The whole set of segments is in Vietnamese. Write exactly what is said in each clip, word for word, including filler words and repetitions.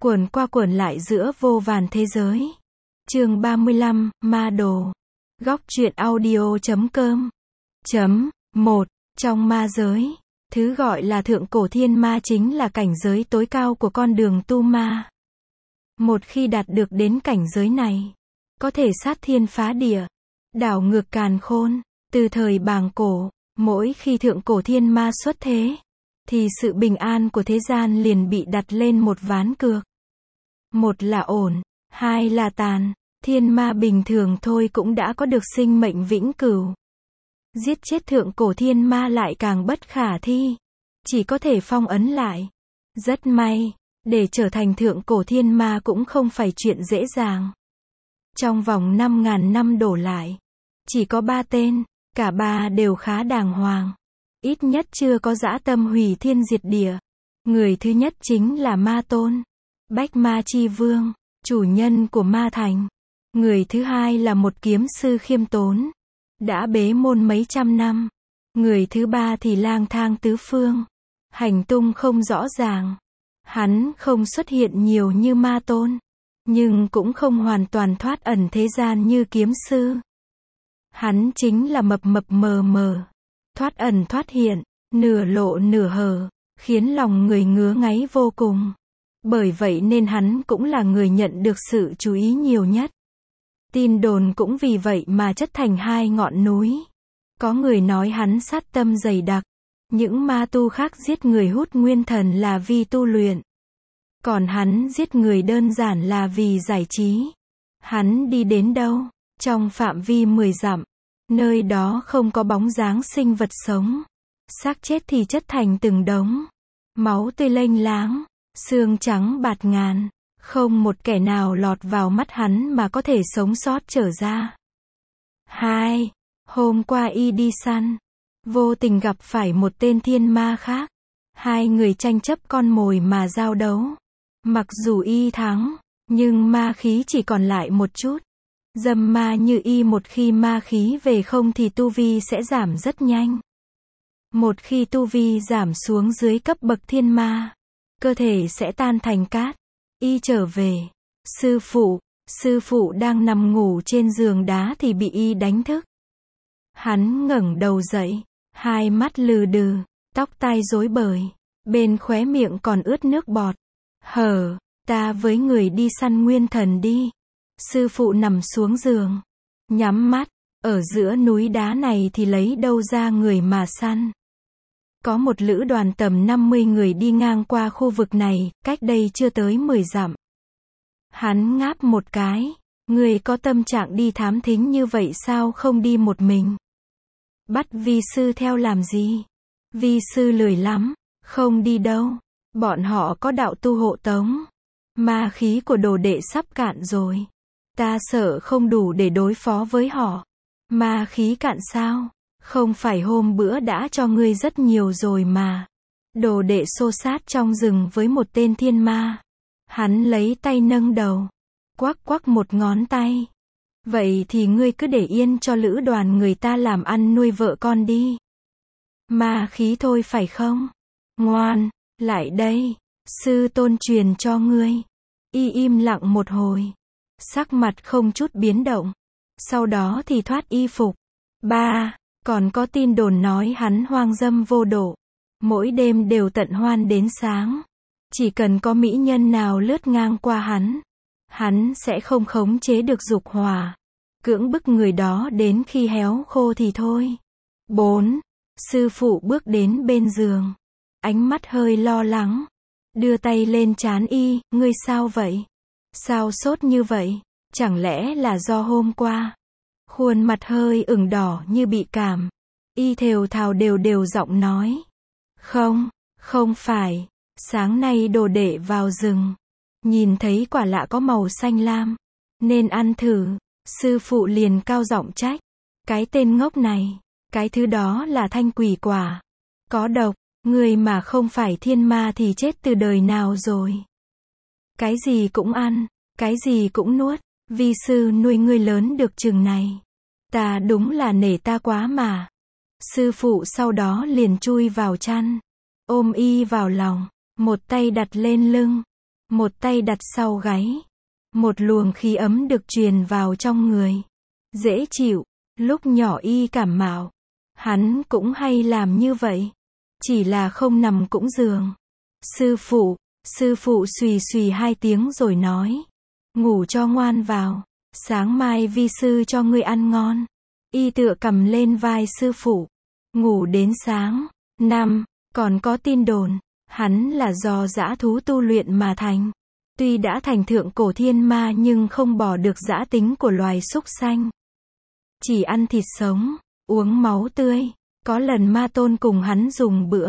Quẩn qua quẩn lại giữa vô vàn thế giới. Chương ba mươi lăm, Ma Đồ. Góc truyện audio chấm com. Chấm, một. Trong ma giới, thứ gọi là thượng cổ thiên ma chính là cảnh giới tối cao của con đường tu ma. Một khi đạt được đến cảnh giới này, có thể sát thiên phá địa, đảo ngược càn khôn. Từ thời bàng cổ, mỗi khi thượng cổ thiên ma xuất thế, thì sự bình an của thế gian liền bị đặt lên một ván cược. Một là ổn, hai là tàn. Thiên ma bình thường thôi cũng đã có được sinh mệnh vĩnh cửu. Giết chết thượng cổ thiên ma lại càng bất khả thi. Chỉ có thể phong ấn lại. Rất may, để trở thành thượng cổ thiên ma cũng không phải chuyện dễ dàng. Trong vòng năm ngàn năm đổ lại, chỉ có ba tên, cả ba đều khá đàng hoàng. Ít nhất chưa có dã tâm hủy thiên diệt địa. Người thứ nhất chính là Ma Tôn, Bách Ma Chi Vương, chủ nhân của Ma Thành. Người thứ hai là một kiếm sư khiêm tốn, đã bế môn mấy trăm năm. Người thứ ba thì lang thang tứ phương, hành tung không rõ ràng. Hắn không xuất hiện nhiều như Ma Tôn, nhưng cũng không hoàn toàn thoát ẩn thế gian như kiếm sư. Hắn chính là mập mập mờ mờ, thoát ẩn thoát hiện, nửa lộ nửa hở, khiến lòng người ngứa ngáy vô cùng. Bởi vậy nên hắn cũng là người nhận được sự chú ý nhiều nhất. Tin đồn cũng vì vậy mà chất thành hai ngọn núi. Có người nói hắn sát tâm dày đặc. Những ma tu khác giết người hút nguyên thần là vì tu luyện. Còn hắn giết người đơn giản là vì giải trí. Hắn đi đến đâu, trong phạm vi mười dặm, nơi đó không có bóng dáng sinh vật sống. Xác chết thì chất thành từng đống. Máu tươi lênh láng, xương trắng bạt ngàn. Không một kẻ nào lọt vào mắt hắn mà có thể sống sót trở ra. Hai. Hôm qua y đi săn, vô tình gặp phải một tên thiên ma khác. Hai người tranh chấp con mồi mà giao đấu. Mặc dù y thắng, nhưng ma khí chỉ còn lại một chút. Dâm ma như y một khi ma khí về không thì tu vi sẽ giảm rất nhanh. Một khi tu vi giảm xuống dưới cấp bậc thiên ma, cơ thể sẽ tan thành cát. Y trở về. Sư phụ, sư phụ đang nằm ngủ trên giường đá thì bị y đánh thức. Hắn ngẩng đầu dậy, hai mắt lừ đừ, tóc tai rối bời, bên khóe miệng còn ướt nước bọt. Hờ, ta với người đi săn nguyên thần đi. Sư phụ nằm xuống giường, nhắm mắt, ở giữa núi đá này thì lấy đâu ra người mà săn. Có một lữ đoàn tầm năm mươi người đi ngang qua khu vực này, cách đây chưa tới mười dặm. Hắn ngáp một cái, người có tâm trạng đi thám thính như vậy sao không đi một mình? Bắt vi sư theo làm gì? Vi sư lười lắm, không đi đâu. Bọn họ có đạo tu hộ tống. Ma khí của đồ đệ sắp cạn rồi. Ta sợ không đủ để đối phó với họ. Ma khí cạn sao? Không phải hôm bữa đã cho ngươi rất nhiều rồi mà. Đồ đệ xô sát trong rừng với một tên thiên ma. Hắn lấy tay nâng đầu, quắc quắc một ngón tay. Vậy thì ngươi cứ để yên cho lữ đoàn người ta làm ăn nuôi vợ con đi. Ma khí thôi phải không? Ngoan, lại đây. Sư tôn truyền cho ngươi. Y im lặng một hồi. Sắc mặt không chút biến động. Sau đó thì thoát y phục. Ba. Còn có tin đồn nói hắn hoang dâm vô độ. Mỗi đêm đều tận hoan đến sáng. Chỉ cần có mỹ nhân nào lướt ngang qua hắn, hắn sẽ không khống chế được dục hỏa. Cưỡng bức người đó đến khi héo khô thì thôi. Bốn. Sư phụ bước đến bên giường. Ánh mắt hơi lo lắng. Đưa tay lên trán y, ngươi sao vậy? Sao sốt như vậy? Chẳng lẽ là do hôm qua? Khuôn mặt hơi ửng đỏ như bị cảm. Y thều thào đều đều giọng nói. Không, không phải. Sáng nay đồ đệ vào rừng. Nhìn thấy quả lạ có màu xanh lam. Nên ăn thử. Sư phụ liền cao giọng trách. Cái tên ngốc này. Cái thứ đó là thanh quỷ quả. Có độc. Người mà không phải thiên ma thì chết từ đời nào rồi. Cái gì cũng ăn. Cái gì cũng nuốt. Vi sư nuôi ngươi lớn được chừng này. Ta đúng là nể ta quá mà. Sư phụ sau đó liền chui vào chăn. Ôm y vào lòng. Một tay đặt lên lưng. một tay đặt sau gáy. Một luồng khí ấm được truyền vào trong người. Dễ chịu, lúc nhỏ y cảm mạo. Hắn cũng hay làm như vậy. Chỉ là không nằm cũng giường. Sư phụ, sư phụ xùy xùy hai tiếng rồi nói. Ngủ cho ngoan vào. Sáng mai vi sư cho ngươi ăn ngon. Y tựa cầm lên vai sư phụ. Ngủ đến sáng. Năm, còn có tin đồn. Hắn là do dã thú tu luyện mà thành. Tuy đã thành thượng cổ thiên ma nhưng không bỏ được dã tính của loài súc sanh. Chỉ ăn thịt sống, uống máu tươi. Có lần Ma Tôn cùng hắn dùng bữa.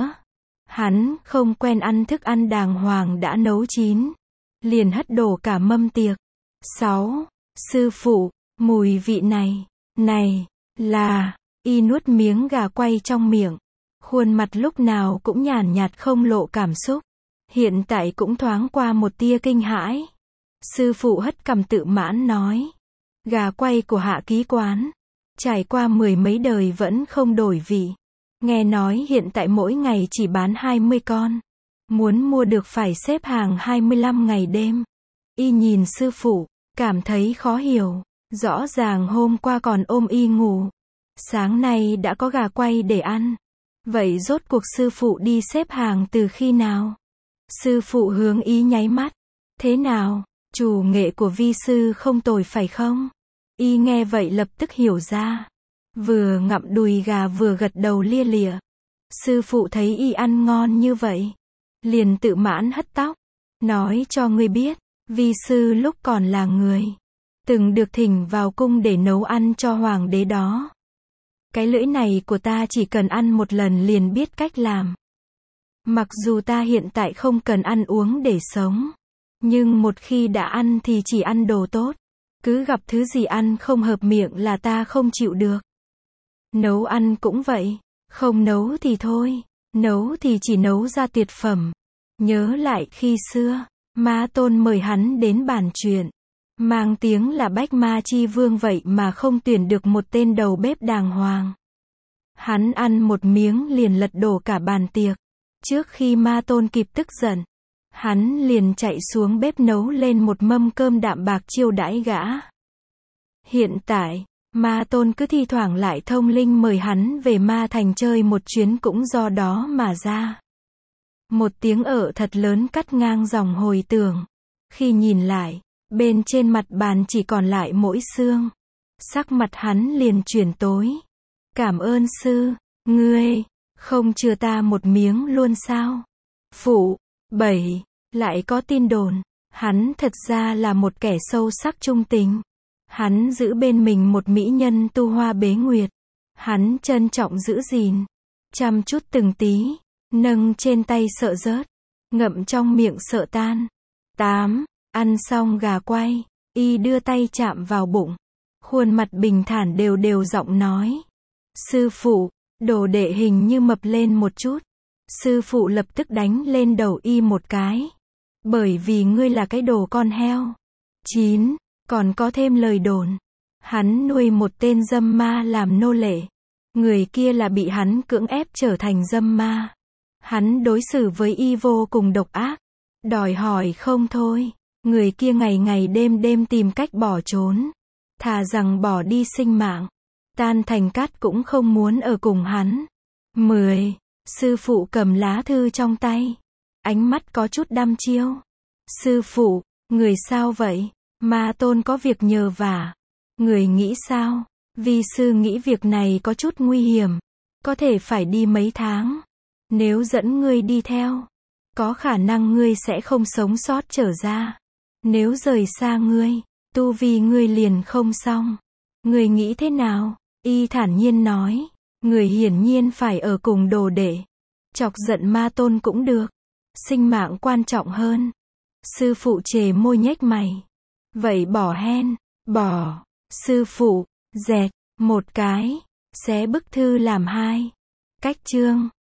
Hắn không quen ăn thức ăn đàng hoàng đã nấu chín. Liền hất đổ cả mâm tiệc. Sáu. Sư phụ, mùi vị này, này, là, y nuốt miếng gà quay trong miệng. Khuôn mặt lúc nào cũng nhàn nhạt không lộ cảm xúc. Hiện tại cũng thoáng qua một tia kinh hãi. Sư phụ hất cằm tự mãn nói. Gà quay của Hạ Ký Quán. Trải qua mười mấy đời vẫn không đổi vị. Nghe nói hiện tại mỗi ngày chỉ bán hai mươi con. Muốn mua được phải xếp hàng hai mươi lăm ngày đêm. Y nhìn sư phụ, cảm thấy khó hiểu. Rõ ràng hôm qua còn ôm y ngủ. Sáng nay đã có gà quay để ăn. Vậy rốt cuộc sư phụ đi xếp hàng từ khi nào? Sư phụ hướng ý nháy mắt. Thế nào, chủ nghệ của vi sư không tồi phải không? Y nghe vậy lập tức hiểu ra. Vừa ngậm đùi gà vừa gật đầu lia lịa. Sư phụ thấy y ăn ngon như vậy. Liền tự mãn hất tóc. Nói cho ngươi biết, vi sư lúc còn là người. Từng được thỉnh vào cung để nấu ăn cho hoàng đế đó. Cái lưỡi này của ta chỉ cần ăn một lần liền biết cách làm. Mặc dù ta hiện tại không cần ăn uống để sống. Nhưng một khi đã ăn thì chỉ ăn đồ tốt. Cứ gặp thứ gì ăn không hợp miệng là ta không chịu được. Nấu ăn cũng vậy. Không nấu thì thôi. Nấu thì chỉ nấu ra tuyệt phẩm. Nhớ lại khi xưa, Ma Tôn mời hắn đến bàn chuyện. Mang tiếng là Bách Ma Chi Vương vậy mà không tuyển được một tên đầu bếp đàng hoàng. Hắn ăn một miếng liền lật đổ cả bàn tiệc. Trước khi Ma Tôn kịp tức giận, hắn liền chạy xuống bếp nấu lên một mâm cơm đạm bạc chiêu đãi gã. Hiện tại, Ma Tôn cứ thi thoảng lại thông linh mời hắn về Ma Thành chơi một chuyến cũng do đó mà ra. Một tiếng ợ thật lớn cắt ngang dòng hồi tưởng. Khi nhìn lại, bên trên mặt bàn chỉ còn lại mỗi xương. Sắc mặt hắn liền chuyển tối. Cảm ơn sư, ngươi, không chừa ta một miếng luôn sao? Phụ, bảy, lại có tin đồn. Hắn thật ra là một kẻ sâu sắc trung tình. Hắn giữ bên mình một mỹ nhân tu hoa bế nguyệt. Hắn trân trọng giữ gìn. Chăm chút từng tí. Nâng trên tay sợ rớt. Ngậm trong miệng sợ tan. Tám. Ăn xong gà quay. Y đưa tay chạm vào bụng. Khuôn mặt bình thản đều đều giọng nói. Sư phụ, đồ đệ hình như mập lên một chút. Sư phụ lập tức đánh lên đầu y một cái. Bởi vì ngươi là cái đồ con heo. Chín. Còn có thêm lời đồn. Hắn nuôi một tên dâm ma làm nô lệ. Người kia là bị hắn cưỡng ép trở thành dâm ma. Hắn đối xử với y vô cùng độc ác. Đòi hỏi không thôi. Người kia ngày ngày đêm đêm tìm cách bỏ trốn. Thà rằng bỏ đi sinh mạng. Tan thành cát cũng không muốn ở cùng hắn. Mười. Sư phụ cầm lá thư trong tay. Ánh mắt có chút đăm chiêu. Sư phụ, người sao vậy? Ma Tôn có việc nhờ vả. Người nghĩ sao? Vi sư nghĩ việc này có chút nguy hiểm. Có thể phải đi mấy tháng. Nếu dẫn ngươi đi theo, có khả năng ngươi sẽ không sống sót trở ra. Nếu rời xa ngươi, tu vi ngươi liền không xong. Ngươi nghĩ thế nào? Y thản nhiên nói. Người hiển nhiên phải ở cùng đồ đệ. Chọc giận Ma Tôn cũng được. Sinh mạng quan trọng hơn. Sư phụ chề môi nhếch mày. Vậy bỏ hen, bỏ. Sư phụ, dẹt, một cái. Xé bức thư làm hai. Cách chương.